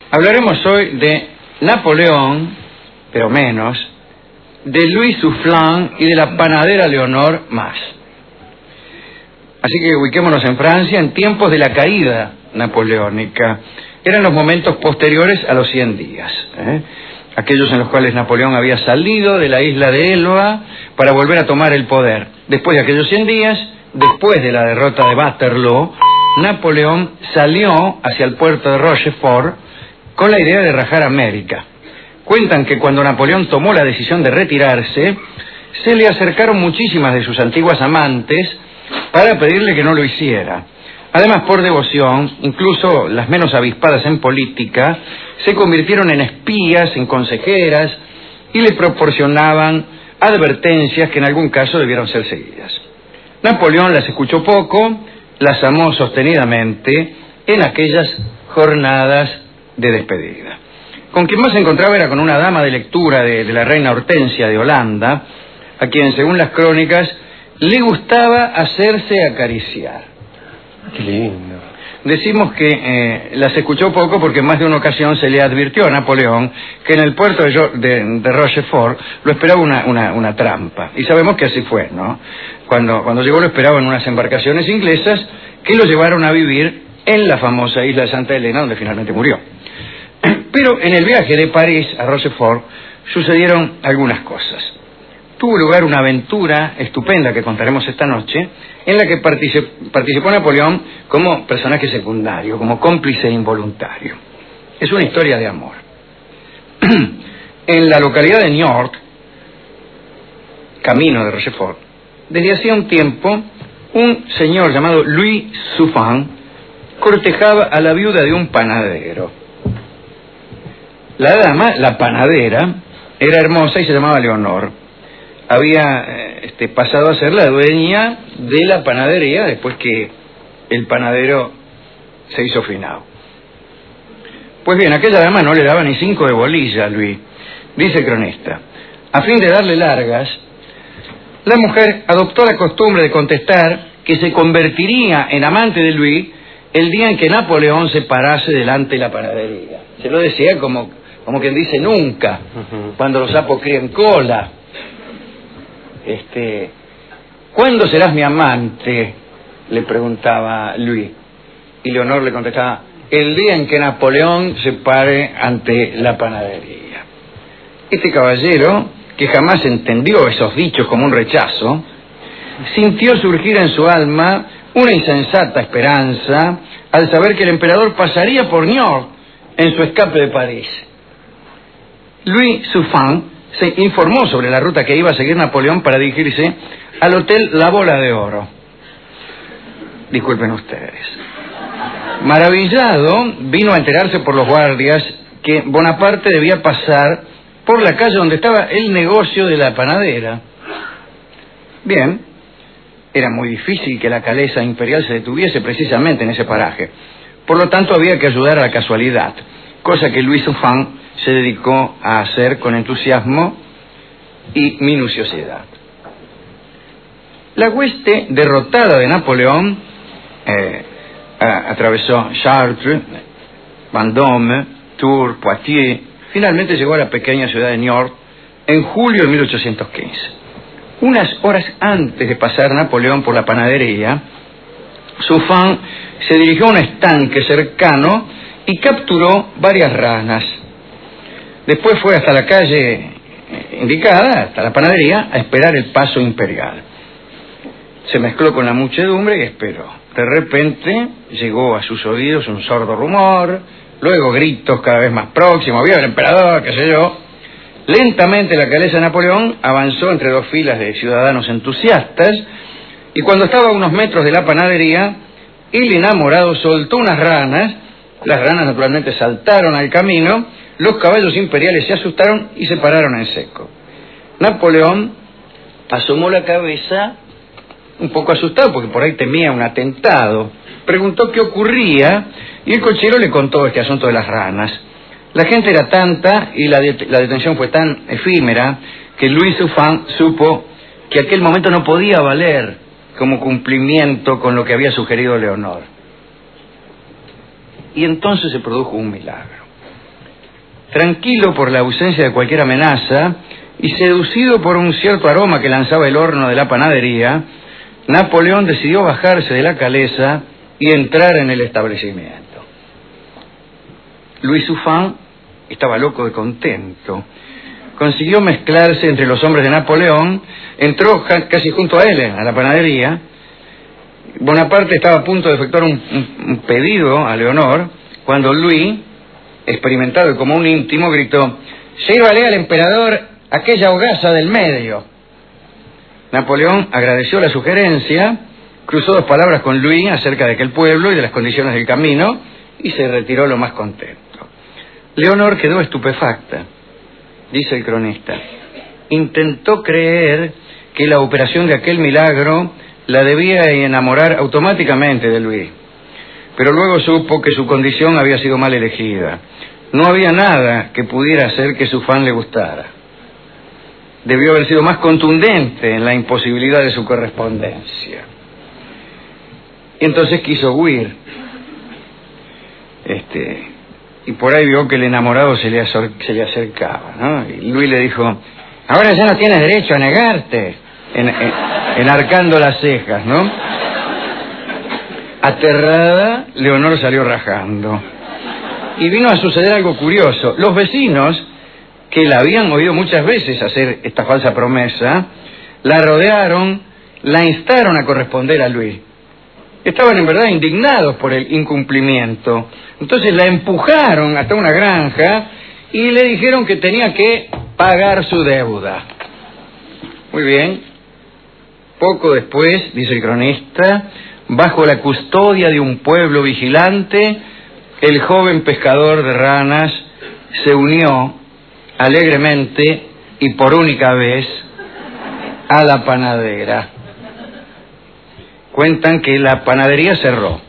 Hablaremos hoy de Napoleón, pero menos, de Louis Soufflin y de la panadera Leonor más. Así que ubiquémonos en Francia en tiempos de la caída napoleónica. Eran los momentos posteriores a los 100 días, aquellos en los cuales Napoleón había salido de la isla de Elba para volver a tomar el poder. Después de aquellos 100 días, después de la derrota de Waterloo, Napoleón salió hacia el puerto de Rochefort con la idea de rajar América. Cuentan que cuando Napoleón tomó la decisión de retirarse, se le acercaron muchísimas de sus antiguas amantes para pedirle que no lo hiciera. Además, por devoción, incluso las menos avispadas en política se convirtieron en espías, en consejeras, y le proporcionaban advertencias que en algún caso debieron ser seguidas. Napoleón las escuchó poco, las amó sostenidamente en aquellas jornadas de despedida. Con quien más se encontraba era con una dama de lectura de la reina Hortensia de Holanda, a quien, según las crónicas, le gustaba hacerse acariciar. Qué lindo. Decimos que las escuchó poco porque en más de una ocasión se le advirtió a Napoleón que en el puerto de Rochefort lo esperaba una trampa. Y sabemos que así fue, ¿no? Cuando llegó lo esperaban unas embarcaciones inglesas que lo llevaron a vivir en la famosa isla de Santa Elena, donde finalmente murió. Pero en el viaje de París a Rochefort sucedieron algunas cosas. Tuvo lugar una aventura estupenda que contaremos esta noche, en la que participó Napoleón como personaje secundario, como cómplice involuntario. Es una historia de amor. En la localidad de Niort, camino de Rochefort, desde hacía un tiempo, un señor llamado Louis Soufflin cortejaba a la viuda de un panadero. La dama, la panadera, era hermosa y se llamaba Leonor. Había pasado a ser la dueña de la panadería después que el panadero se hizo finado. Pues bien, aquella dama no le daba ni 5 de bolilla a Luis. Dice el cronista: a fin de darle largas, la mujer adoptó la costumbre de contestar que se convertiría en amante de Luis el día en que Napoleón se parase delante de la panadería. Se lo decía como quien dice nunca, cuando los sapos crían cola. ¿Cuándo serás mi amante?, le preguntaba Luis. Y Leonor le contestaba: el día en que Napoleón se pare ante la panadería. Este caballero, que jamás entendió esos dichos como un rechazo, sintió surgir en su alma una insensata esperanza al saber que el emperador pasaría por Niort en su escape de París. Louis Soufflin se informó sobre la ruta que iba a seguir Napoleón para dirigirse al hotel La Bola de Oro. Disculpen ustedes. Maravillado, vino a enterarse por los guardias que Bonaparte debía pasar por la calle donde estaba el negocio de la panadera. Bien, era muy difícil que la calesa imperial se detuviese precisamente en ese paraje. Por lo tanto, había que ayudar a la casualidad, cosa que Louis Soufflin se dedicó a hacer con entusiasmo y minuciosidad. La hueste derrotada de Napoleón atravesó Chartres, Vendôme, Tours, Poitiers, finalmente llegó a la pequeña ciudad de Niort en julio de 1815. Unas horas antes de pasar Napoleón por la panadería, Soufflin se dirigió a un estanque cercano y capturó varias ranas. Después fue hasta la calle indicada, hasta la panadería, a esperar el paso imperial. Se mezcló con la muchedumbre y esperó. De repente llegó a sus oídos un sordo rumor, luego gritos cada vez más próximos: ¡viva el emperador!, qué sé yo. Lentamente la calesa de Napoleón avanzó entre dos filas de ciudadanos entusiastas, y cuando estaba a unos metros de la panadería, el enamorado soltó unas ranas. Las ranas naturalmente saltaron al camino. Los caballos imperiales se asustaron y se pararon en seco. Napoleón asomó la cabeza, un poco asustado porque por ahí temía un atentado. Preguntó qué ocurría y el cochero le contó este asunto de las ranas. La gente era tanta y la detención fue tan efímera que Louis Soufflin supo que aquel momento no podía valer como cumplimiento con lo que había sugerido Leonor. Y entonces se produjo un milagro. tranquilo por la ausencia de cualquier amenaza y seducido por un cierto aroma que lanzaba el horno de la panadería, Napoleón decidió bajarse de la calesa y entrar en el establecimiento. Louis Suffren estaba loco de contento. Consiguió mezclarse entre los hombres de Napoleón, entró casi junto a él a la panadería. Bonaparte estaba a punto de efectuar un pedido a Leonor, cuando Louis, experimentado y como un íntimo, gritó: «Sírvale al emperador aquella hogaza del medio». Napoleón agradeció la sugerencia, cruzó 2 palabras con Louis acerca de aquel pueblo y de las condiciones del camino, y se retiró lo más contento. Leonor quedó estupefacta. Dice el cronista: intentó creer que la operación de aquel milagro la debía enamorar automáticamente de Louis, pero luego supo que su condición había sido mal elegida. No había nada que pudiera hacer que su fan le gustara. Debió haber sido más contundente en la imposibilidad de su correspondencia. Y entonces quiso huir. Y por ahí vio que el enamorado se le acercaba, ¿no? Y Louis le dijo: «Ahora ya no tienes derecho a negarte», enarcando las cejas, ¿no? Aterrada, Leonor salió rajando. Y vino a suceder algo curioso. Los vecinos, que la habían oído muchas veces hacer esta falsa promesa, la rodearon, la instaron a corresponder a Louis. Estaban en verdad indignados por el incumplimiento. Entonces la empujaron hasta una granja y le dijeron que tenía que pagar su deuda. Muy bien. Poco después, dice el cronista, bajo la custodia de un pueblo vigilante, el joven pescador de ranas se unió alegremente y por única vez a la panadera. Cuentan que la panadería cerró.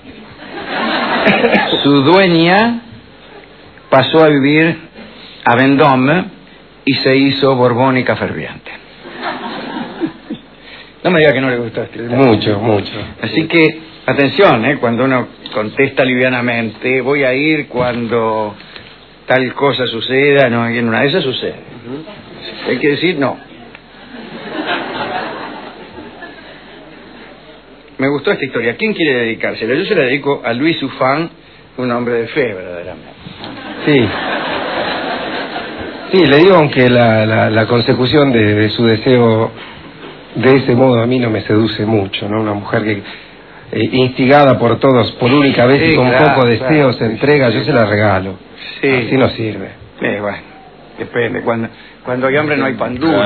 Su dueña pasó a vivir a Vendôme y se hizo borbónica ferviente. No me diga que no le gustó este. Mucho, mucho. Así que, atención, cuando uno contesta livianamente, voy a ir cuando tal cosa suceda, no, en una de esas sucede. Hay que decir no. Me gustó esta historia. ¿Quién quiere dedicársela? Yo se la dedico a Louis Suffren, un hombre de fe, verdaderamente. Sí. Sí, le digo, aunque la consecución de su deseo de ese modo a mí no me seduce mucho, ¿no? Una mujer que, instigada por todos, por única vez, sí, y con poco deseo, se entrega, yo se la regalo. Sí. Así no sirve. Bueno, depende. Cuando hay hambre no hay pan duro.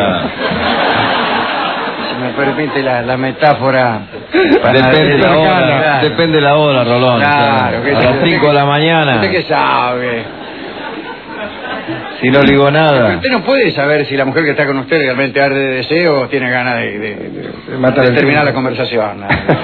Si me permite la metáfora. Depende la hora, Rolón. Claro, a las 5 de la mañana. ¿Usted qué sabe? Si no digo nada. Usted no puede saber si la mujer que está con usted realmente arde de deseo o tiene ganas de terminar la conversación.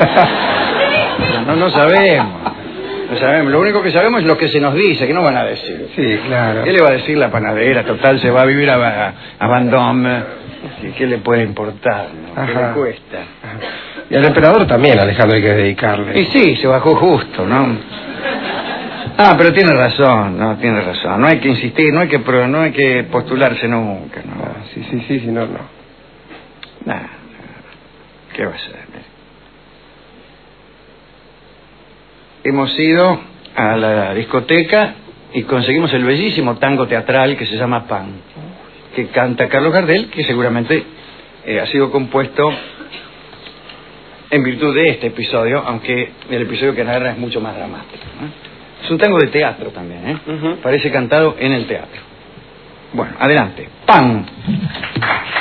No sabemos. No sabemos. Lo único que sabemos es lo que se nos dice, que no van a decir. Sí, claro. ¿Qué le va a decir la panadera? Total, se va a vivir a Vendôme. ¿Qué le puede importar? ¿No? ¿Qué le cuesta? Y al emperador también, Alejandro, hay que dedicarle. Y sí, se bajó justo, ¿no? Pero tiene razón, tiene razón. No hay que insistir, no hay que postularse nunca, ¿no? Sí, no. Nada. ¿Qué va a ser? Hemos ido a la discoteca y conseguimos el bellísimo tango teatral que se llama Pan, que canta Carlos Gardel, que seguramente ha sido compuesto en virtud de este episodio, aunque el episodio que narra es mucho más dramático, ¿no? Es un tango de teatro también, Parece cantado en el teatro. Bueno, adelante. Pan.